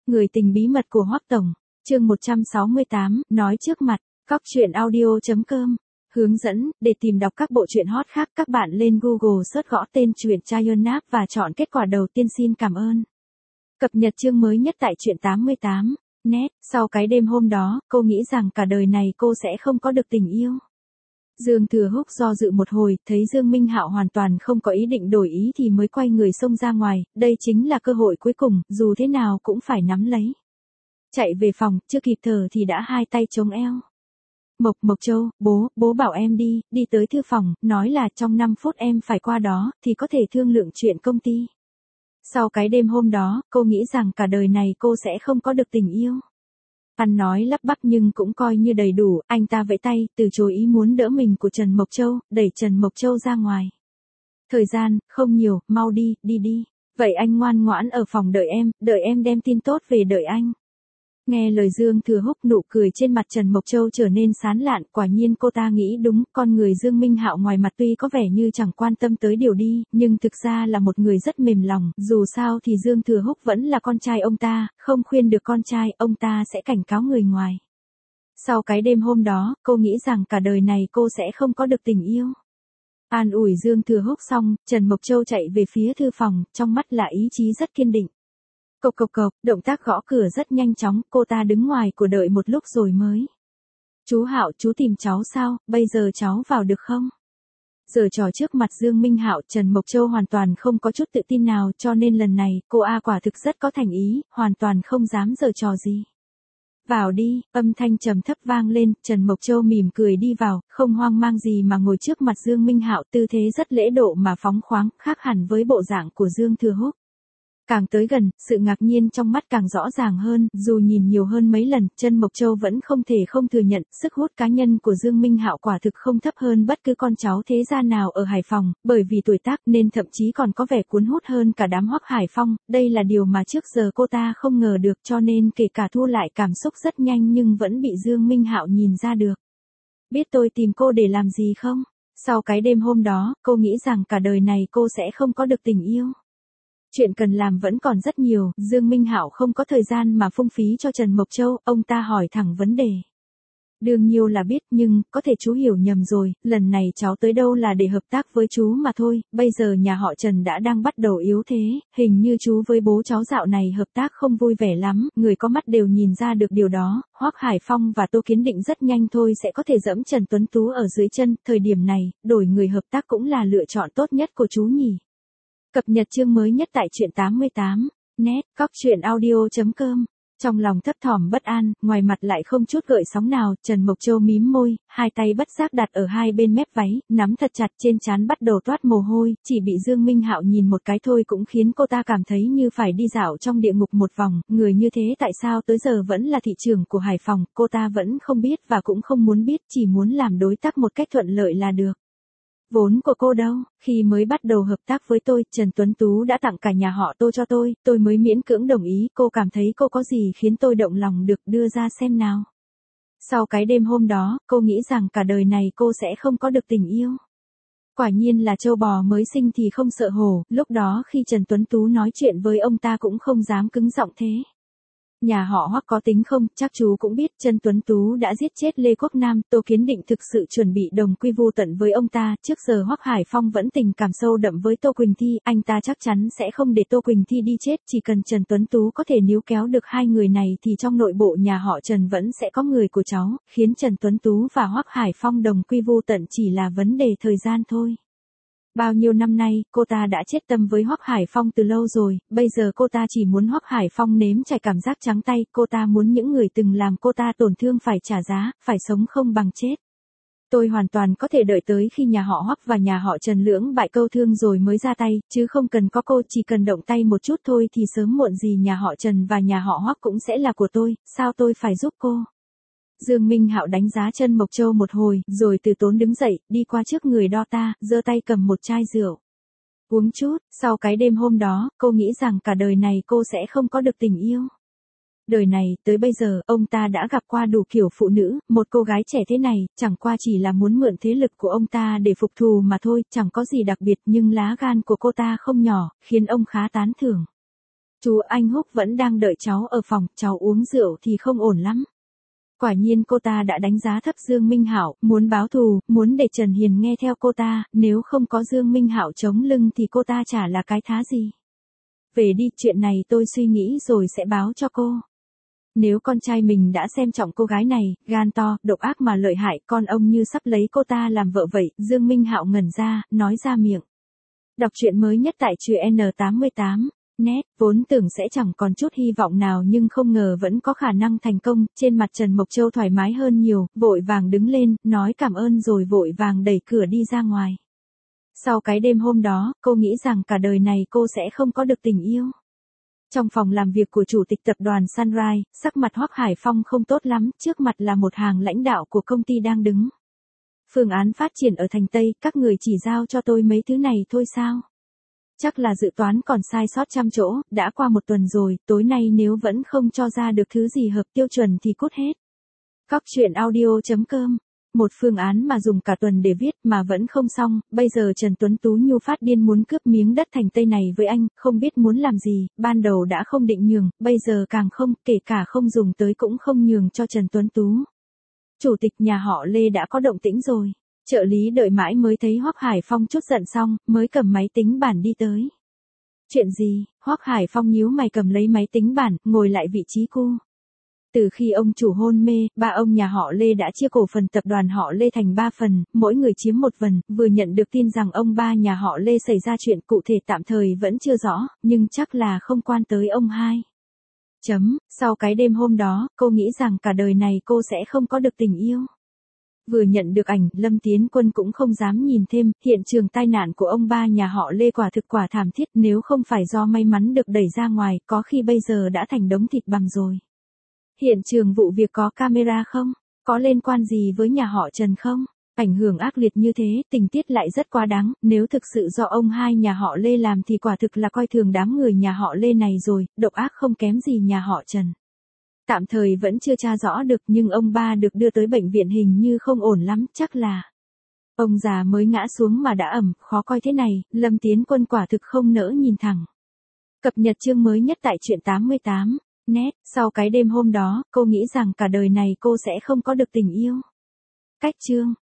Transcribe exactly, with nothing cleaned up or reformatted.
Người tình bí mật của Hoắc Tổng, chương một trăm sáu mươi tám, nói trước mặt, cóc truyện audio chấm com. Hướng dẫn, để tìm đọc các bộ truyện hot khác các bạn lên Google search gõ tên truyện Chayonap và chọn kết quả đầu tiên xin cảm ơn. Cập nhật chương mới nhất tại truyện tám mươi tám. Net, sau cái đêm hôm đó, cô nghĩ rằng cả đời này cô sẽ không có được tình yêu. Dương Thừa Húc do dự một hồi, thấy Dương Minh Hạo hoàn toàn không có ý định đổi ý thì mới quay người xông ra ngoài, đây chính là cơ hội cuối cùng, dù thế nào cũng phải nắm lấy. Chạy về phòng, chưa kịp thở thì đã hai tay chống eo. Mộc Mộc Châu, bố, bố bảo em đi, đi tới thư phòng, nói là trong năm phút em phải qua đó, thì có thể thương lượng chuyện công ty. Sau cái đêm hôm đó, cô nghĩ rằng cả đời này cô sẽ không có được tình yêu. Ăn nói lắp bắp nhưng cũng coi như đầy đủ, anh ta vẫy tay, từ chối ý muốn đỡ mình của Trần Mộc Châu, đẩy Trần Mộc Châu ra ngoài. Thời gian, không nhiều, mau đi, đi đi. Vậy anh ngoan ngoãn ở phòng đợi em, đợi em đem tin tốt về đợi anh. Nghe lời Dương Thừa Húc, nụ cười trên mặt Trần Mộc Châu trở nên sán lạn, quả nhiên cô ta nghĩ đúng, con người Dương Minh Hạo ngoài mặt tuy có vẻ như chẳng quan tâm tới điều đi, nhưng thực ra là một người rất mềm lòng, dù sao thì Dương Thừa Húc vẫn là con trai ông ta, không khuyên được con trai, ông ta sẽ cảnh cáo người ngoài. Sau cái đêm hôm đó, cô nghĩ rằng cả đời này cô sẽ không có được tình yêu. An ủi Dương Thừa Húc xong, Trần Mộc Châu chạy về phía thư phòng, trong mắt là ý chí rất kiên định. Cộc cộc cộc, động tác gõ cửa rất nhanh chóng, cô ta đứng ngoài của đợi một lúc rồi mới. Chú Hạo, chú tìm cháu sao, bây giờ cháu vào được không? Giờ trò trước mặt Dương Minh Hạo, Trần Mộc Châu hoàn toàn không có chút tự tin nào, cho nên lần này, cô A quả thực rất có thành ý, hoàn toàn không dám giở trò gì. Vào đi, âm thanh trầm thấp vang lên, Trần Mộc Châu mỉm cười đi vào, không hoang mang gì mà ngồi trước mặt Dương Minh Hạo, tư thế rất lễ độ mà phóng khoáng, khác hẳn với bộ dạng của Dương Thừa Húc. Càng tới gần, sự ngạc nhiên trong mắt càng rõ ràng hơn, dù nhìn nhiều hơn mấy lần, Trần Mộc Châu vẫn không thể không thừa nhận, sức hút cá nhân của Dương Minh Hạo quả thực không thấp hơn bất cứ con cháu thế gia nào ở Hải Phòng, bởi vì tuổi tác nên thậm chí còn có vẻ cuốn hút hơn cả đám Hoắc Hải Phong, đây là điều mà trước giờ cô ta không ngờ được, cho nên kể cả thu lại cảm xúc rất nhanh nhưng vẫn bị Dương Minh Hạo nhìn ra được. Biết tôi tìm cô để làm gì không? Sau cái đêm hôm đó, cô nghĩ rằng cả đời này cô sẽ không có được tình yêu. Chuyện cần làm vẫn còn rất nhiều, Dương Minh Hạo không có thời gian mà phung phí cho Trần Mộc Châu, ông ta hỏi thẳng vấn đề. Đương nhiêu là biết nhưng, có thể chú hiểu nhầm rồi, lần này cháu tới đâu là để hợp tác với chú mà thôi, bây giờ nhà họ Trần đã đang bắt đầu yếu thế, hình như chú với bố cháu dạo này hợp tác không vui vẻ lắm, người có mắt đều nhìn ra được điều đó, Hoắc Hải Phong và Tô Kiến Định rất nhanh thôi sẽ có thể dẫm Trần Tuấn Tú ở dưới chân, thời điểm này, đổi người hợp tác cũng là lựa chọn tốt nhất của chú nhỉ. Cập nhật chương mới nhất tại truyện tám mươi tám. Net, cóc truyện audio chấm com. Trong lòng thấp thỏm bất an, ngoài mặt lại không chút gợn sóng nào, Trần Mộc Châu mím môi, hai tay bất giác đặt ở hai bên mép váy, nắm thật chặt, trên trán bắt đầu toát mồ hôi, chỉ bị Dương Minh Hạo nhìn một cái thôi cũng khiến cô ta cảm thấy như phải đi dạo trong địa ngục một vòng, người như thế tại sao tới giờ vẫn là thị trưởng của Hải Phòng, cô ta vẫn không biết và cũng không muốn biết, chỉ muốn làm đối tác một cách thuận lợi là được. Vốn của cô đâu, khi mới bắt đầu hợp tác với tôi, Trần Tuấn Tú đã tặng cả nhà họ Tô cho tôi, tôi mới miễn cưỡng đồng ý, cô cảm thấy cô có gì khiến tôi động lòng được, đưa ra xem nào. Sau cái đêm hôm đó, cô nghĩ rằng cả đời này cô sẽ không có được tình yêu. Quả nhiên là trâu bò mới sinh thì không sợ hổ, lúc đó khi Trần Tuấn Tú nói chuyện với ông ta cũng không dám cứng giọng thế. Nhà họ Hoắc có tính không, chắc chú cũng biết, Trần Tuấn Tú đã giết chết Lê Quốc Nam, Tô Kiến Định thực sự chuẩn bị đồng quy vu tận với ông ta, trước giờ Hoắc Hải Phong vẫn tình cảm sâu đậm với Tô Quỳnh Thi, anh ta chắc chắn sẽ không để Tô Quỳnh Thi đi chết, chỉ cần Trần Tuấn Tú có thể níu kéo được hai người này thì trong nội bộ nhà họ Trần vẫn sẽ có người của cháu, khiến Trần Tuấn Tú và Hoắc Hải Phong đồng quy vu tận chỉ là vấn đề thời gian thôi. Bao nhiêu năm nay, cô ta đã chết tâm với Hoắc Hải Phong từ lâu rồi, bây giờ cô ta chỉ muốn Hoắc Hải Phong nếm trải cảm giác trắng tay, cô ta muốn những người từng làm cô ta tổn thương phải trả giá, phải sống không bằng chết. Tôi hoàn toàn có thể đợi tới khi nhà họ Hoắc và nhà họ Trần lưỡng bại câu thương rồi mới ra tay, chứ không cần có cô, chỉ cần động tay một chút thôi thì sớm muộn gì nhà họ Trần và nhà họ Hoắc cũng sẽ là của tôi, sao tôi phải giúp cô? Dương Minh Hạo đánh giá Trần Mộc Châu một hồi, rồi từ tốn đứng dậy, đi qua trước người đo ta, giơ tay cầm một chai rượu. Uống chút, sau cái đêm hôm đó, cô nghĩ rằng cả đời này cô sẽ không có được tình yêu. Đời này, tới bây giờ, ông ta đã gặp qua đủ kiểu phụ nữ, một cô gái trẻ thế này, chẳng qua chỉ là muốn mượn thế lực của ông ta để phục thù mà thôi, chẳng có gì đặc biệt nhưng lá gan của cô ta không nhỏ, khiến ông khá tán thưởng. Chú anh Húc vẫn đang đợi cháu ở phòng, cháu uống rượu thì không ổn lắm. Quả nhiên cô ta đã đánh giá thấp Dương Minh Hạo, muốn báo thù, muốn để Trần Hiền nghe theo cô ta, nếu không có Dương Minh Hạo chống lưng thì cô ta chả là cái thá gì. Về đi, chuyện này tôi suy nghĩ rồi sẽ báo cho cô. Nếu con trai mình đã xem trọng cô gái này, gan to, độc ác mà lợi hại, con ông như sắp lấy cô ta làm vợ vậy, Dương Minh Hạo ngẩn ra, nói ra miệng. Đọc truyện mới nhất tại truyện N tám mươi tám. Net, vốn tưởng sẽ chẳng còn chút hy vọng nào nhưng không ngờ vẫn có khả năng thành công, trên mặt Trần Mộc Châu thoải mái hơn nhiều, vội vàng đứng lên, nói cảm ơn rồi vội vàng đẩy cửa đi ra ngoài. Sau cái đêm hôm đó, cô nghĩ rằng cả đời này cô sẽ không có được tình yêu. Trong phòng làm việc của chủ tịch tập đoàn Sunrise, sắc mặt Hoắc Hải Phong không tốt lắm, trước mặt là một hàng lãnh đạo của công ty đang đứng. Phương án phát triển ở thành Tây, các người chỉ giao cho tôi mấy thứ này thôi sao? Chắc là dự toán còn sai sót trăm chỗ, đã qua một tuần rồi, tối nay nếu vẫn không cho ra được thứ gì hợp tiêu chuẩn thì cút hết. Cóc truyện audio chấm com. Một phương án mà dùng cả tuần để viết mà vẫn không xong, bây giờ Trần Tuấn Tú nhu phát điên muốn cướp miếng đất thành Tây này với anh, không biết muốn làm gì, ban đầu đã không định nhường, bây giờ càng không, kể cả không dùng tới cũng không nhường cho Trần Tuấn Tú. Chủ tịch nhà họ Lê đã có động tĩnh rồi. Trợ lý đợi mãi mới thấy Hoắc Hải Phong chút giận xong, mới cầm máy tính bảng đi tới. Chuyện gì? Hoắc Hải Phong nhíu mày cầm lấy máy tính bảng, ngồi lại vị trí cũ. Từ khi ông chủ hôn mê, ba ông nhà họ Lê đã chia cổ phần tập đoàn họ Lê thành ba phần, mỗi người chiếm một phần, vừa nhận được tin rằng ông ba nhà họ Lê xảy ra chuyện cụ thể tạm thời vẫn chưa rõ, nhưng chắc là không quan tới ông hai. Chấm, sau cái đêm hôm đó, cô nghĩ rằng cả đời này cô sẽ không có được tình yêu. Vừa nhận được ảnh, Lâm Tiến Quân cũng không dám nhìn thêm, hiện trường tai nạn của ông ba nhà họ Lê quả thực quả thảm thiết, nếu không phải do may mắn được đẩy ra ngoài, có khi bây giờ đã thành đống thịt bằm rồi. Hiện trường vụ việc có camera không? Có liên quan gì với nhà họ Trần không? Ảnh hưởng ác liệt như thế, tình tiết lại rất quá đáng, nếu thực sự do ông hai nhà họ Lê làm thì quả thực là coi thường đám người nhà họ Lê này rồi, độc ác không kém gì nhà họ Trần. Tạm thời vẫn chưa tra rõ được nhưng ông ba được đưa tới bệnh viện hình như không ổn lắm, chắc là ông già mới ngã xuống mà đã ẩm, khó coi thế này, Lâm Tiến Quân quả thực không nỡ nhìn thẳng. Cập nhật chương mới nhất tại truyện tám mươi tám. Net, sau cái đêm hôm đó, cô nghĩ rằng cả đời này cô sẽ không có được tình yêu. Cách chương.